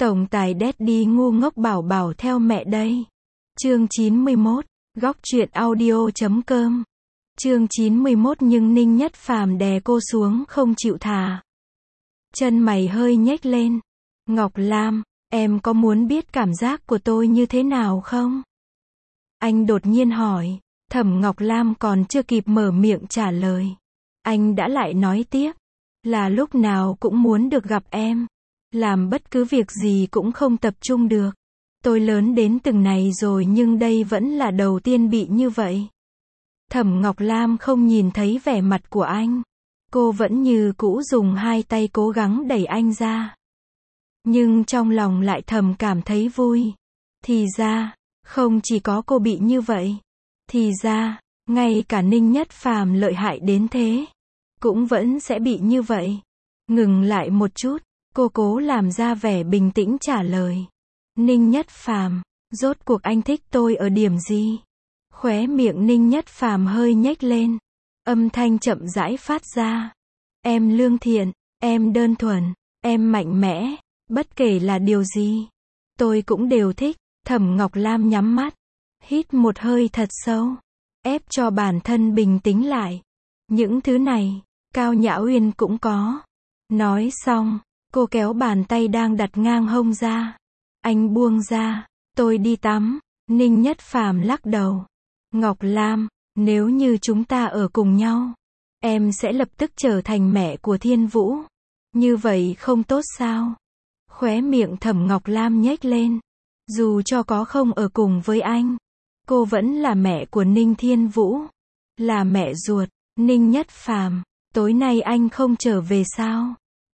Tổng tài Daddy ngu ngốc bảo bảo theo mẹ đây. Chương 91, góc truyện audio.com. Chương 91 nhưng Ninh Nhất Phàm đè cô xuống không chịu thả. Chân mày hơi nhếch lên. Ngọc Lam, em có muốn biết cảm giác của tôi như thế nào không? Anh đột nhiên hỏi. Thẩm Ngọc Lam còn chưa kịp mở miệng trả lời. Anh đã lại nói tiếp. Là lúc nào cũng muốn được gặp em. Làm bất cứ việc gì cũng không tập trung được. Tôi lớn đến từng này rồi nhưng đây vẫn là đầu tiên bị như vậy. Thẩm Ngọc Lam không nhìn thấy vẻ mặt của anh. Cô vẫn như cũ dùng hai tay cố gắng đẩy anh ra. Nhưng trong lòng lại thầm cảm thấy vui. Thì ra, không chỉ có cô bị như vậy. Thì ra, ngay cả Ninh Nhất Phàm lợi hại đến thế, cũng vẫn sẽ bị như vậy. Ngừng lại một chút, cô cố làm ra vẻ bình tĩnh trả lời. Ninh Nhất Phàm, rốt cuộc anh thích tôi ở điểm gì? Khóe miệng Ninh Nhất Phàm hơi nhếch lên. Âm thanh chậm rãi phát ra. Em lương thiện, em đơn thuần, em mạnh mẽ, bất kể là điều gì, tôi cũng đều thích. Thẩm Ngọc Lam nhắm mắt, hít một hơi thật sâu, ép cho bản thân bình tĩnh lại. Những thứ này, Cao Nhã Uyên cũng có. Nói xong, cô kéo bàn tay đang đặt ngang hông ra. Anh buông ra, tôi đi tắm. Ninh Nhất Phàm lắc đầu. Ngọc Lam, nếu như chúng ta ở cùng nhau, em sẽ lập tức trở thành mẹ của Thiên Vũ. Như vậy không tốt sao? Khóe miệng Thẩm Ngọc Lam nhếch lên. Dù cho có không ở cùng với anh, cô vẫn là mẹ của Ninh Thiên Vũ. Là mẹ ruột. Ninh Nhất Phàm, tối nay anh không trở về sao?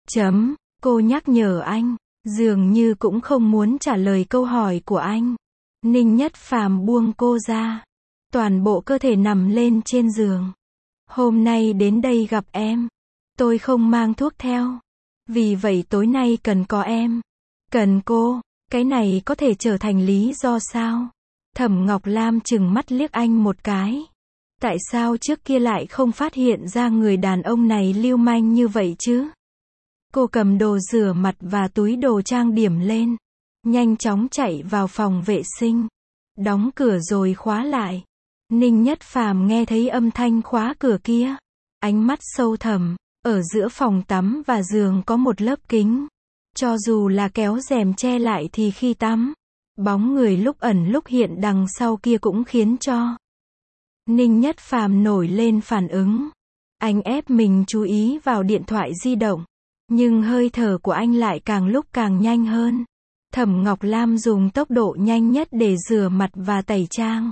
Cô nhắc nhở anh, dường như cũng không muốn trả lời câu hỏi của anh. Ninh Nhất Phàm buông cô ra. Toàn bộ cơ thể nằm lên trên giường. Hôm nay đến đây gặp em. Tôi không mang thuốc theo. Vì vậy tối nay cần có em. Cần cô. Cái này có thể trở thành lý do sao? Thẩm Ngọc Lam trừng mắt liếc anh một cái. Tại sao trước kia lại không phát hiện ra người đàn ông này lưu manh như vậy chứ? Cô cầm đồ rửa mặt và túi đồ trang điểm lên. Nhanh chóng chạy vào phòng vệ sinh. Đóng cửa rồi khóa lại. Ninh Nhất Phàm nghe thấy âm thanh khóa cửa kia. Ánh mắt sâu thẳm. Ở giữa phòng tắm và giường có một lớp kính. Cho dù là kéo rèm che lại thì khi tắm, bóng người lúc ẩn lúc hiện đằng sau kia cũng khiến cho Ninh Nhất Phàm nổi lên phản ứng. Anh ép mình chú ý vào điện thoại di động. Nhưng hơi thở của anh lại càng lúc càng nhanh hơn. Thẩm Ngọc Lam dùng tốc độ nhanh nhất để rửa mặt và tẩy trang.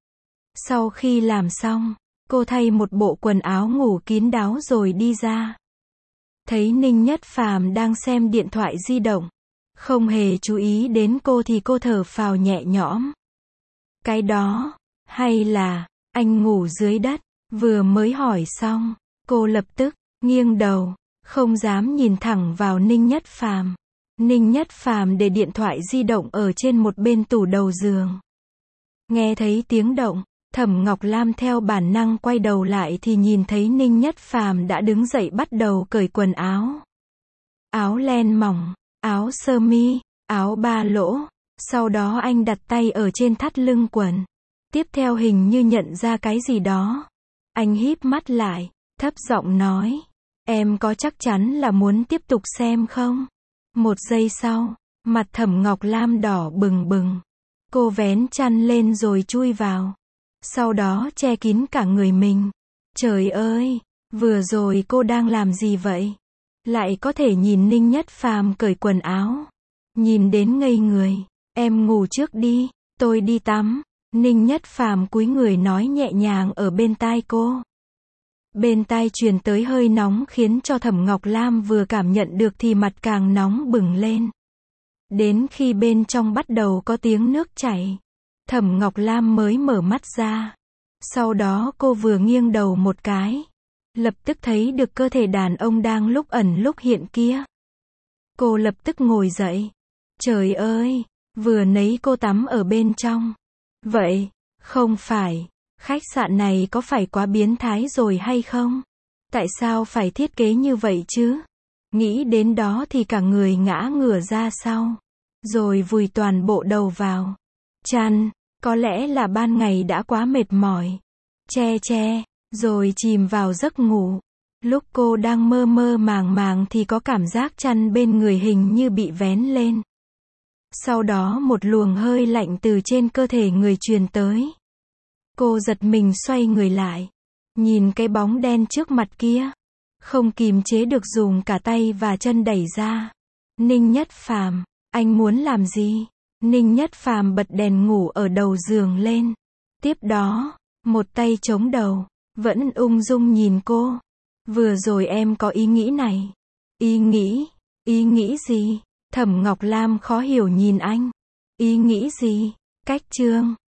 Sau khi làm xong, cô thay một bộ quần áo ngủ kín đáo rồi đi ra. Thấy Ninh Nhất Phàm đang xem điện thoại di động, không hề chú ý đến cô thì cô thở phào nhẹ nhõm. Cái đó, hay là, anh ngủ dưới đất? Vừa mới hỏi xong, cô lập tức nghiêng đầu, không dám nhìn thẳng vào Ninh Nhất Phàm. Ninh Nhất Phàm để điện thoại di động ở trên một bên tủ đầu giường. Nghe thấy tiếng động, Thẩm Ngọc Lam theo bản năng quay đầu lại thì nhìn thấy Ninh Nhất Phàm đã đứng dậy bắt đầu cởi quần áo. Áo len mỏng, áo sơ mi, áo ba lỗ. Sau đó anh đặt tay ở trên thắt lưng quần. Tiếp theo hình như nhận ra cái gì đó. Anh híp mắt lại, thấp giọng nói. Em có chắc chắn là muốn tiếp tục xem không? Một giây sau, mặt Thẩm Ngọc Lam đỏ bừng bừng. Cô vén chăn lên rồi chui vào. Sau đó che kín cả người mình. Trời ơi, vừa rồi cô đang làm gì vậy? Lại có thể nhìn Ninh Nhất Phàm cởi quần áo. Nhìn đến ngây người. Em ngủ trước đi, tôi đi tắm. Ninh Nhất Phàm cúi người nói nhẹ nhàng ở bên tai cô. Bên tai truyền tới hơi nóng khiến cho Thẩm Ngọc Lam vừa cảm nhận được thì mặt càng nóng bừng lên. Đến khi bên trong bắt đầu có tiếng nước chảy, Thẩm Ngọc Lam mới mở mắt ra. Sau đó cô vừa nghiêng đầu một cái, lập tức thấy được cơ thể đàn ông đang lúc ẩn lúc hiện kia. Cô lập tức ngồi dậy. Trời ơi, vừa nãy cô tắm ở bên trong. Vậy, không phải, khách sạn này có phải quá biến thái rồi hay không? Tại sao phải thiết kế như vậy chứ? Nghĩ đến đó thì cả người ngã ngửa ra sau. rồi vùi toàn bộ đầu vào chăn. Có lẽ là ban ngày đã quá mệt mỏi. Che, rồi chìm vào giấc ngủ. Lúc cô đang mơ mơ màng màng thì có cảm giác chăn bên người hình như bị vén lên. Sau đó một luồng hơi lạnh từ trên cơ thể người truyền tới. Cô giật mình xoay người lại. Nhìn cái bóng đen trước mặt kia. Không kìm chế được dùng cả tay và chân đẩy ra. Ninh Nhất Phàm, anh muốn làm gì? Ninh Nhất Phàm bật đèn ngủ ở đầu giường lên. Tiếp đó, một tay chống đầu, vẫn ung dung nhìn cô. Vừa rồi em có ý nghĩ này. Ý nghĩ gì? Thẩm Ngọc Lam khó hiểu nhìn anh. Ý nghĩ gì? Cách Trương,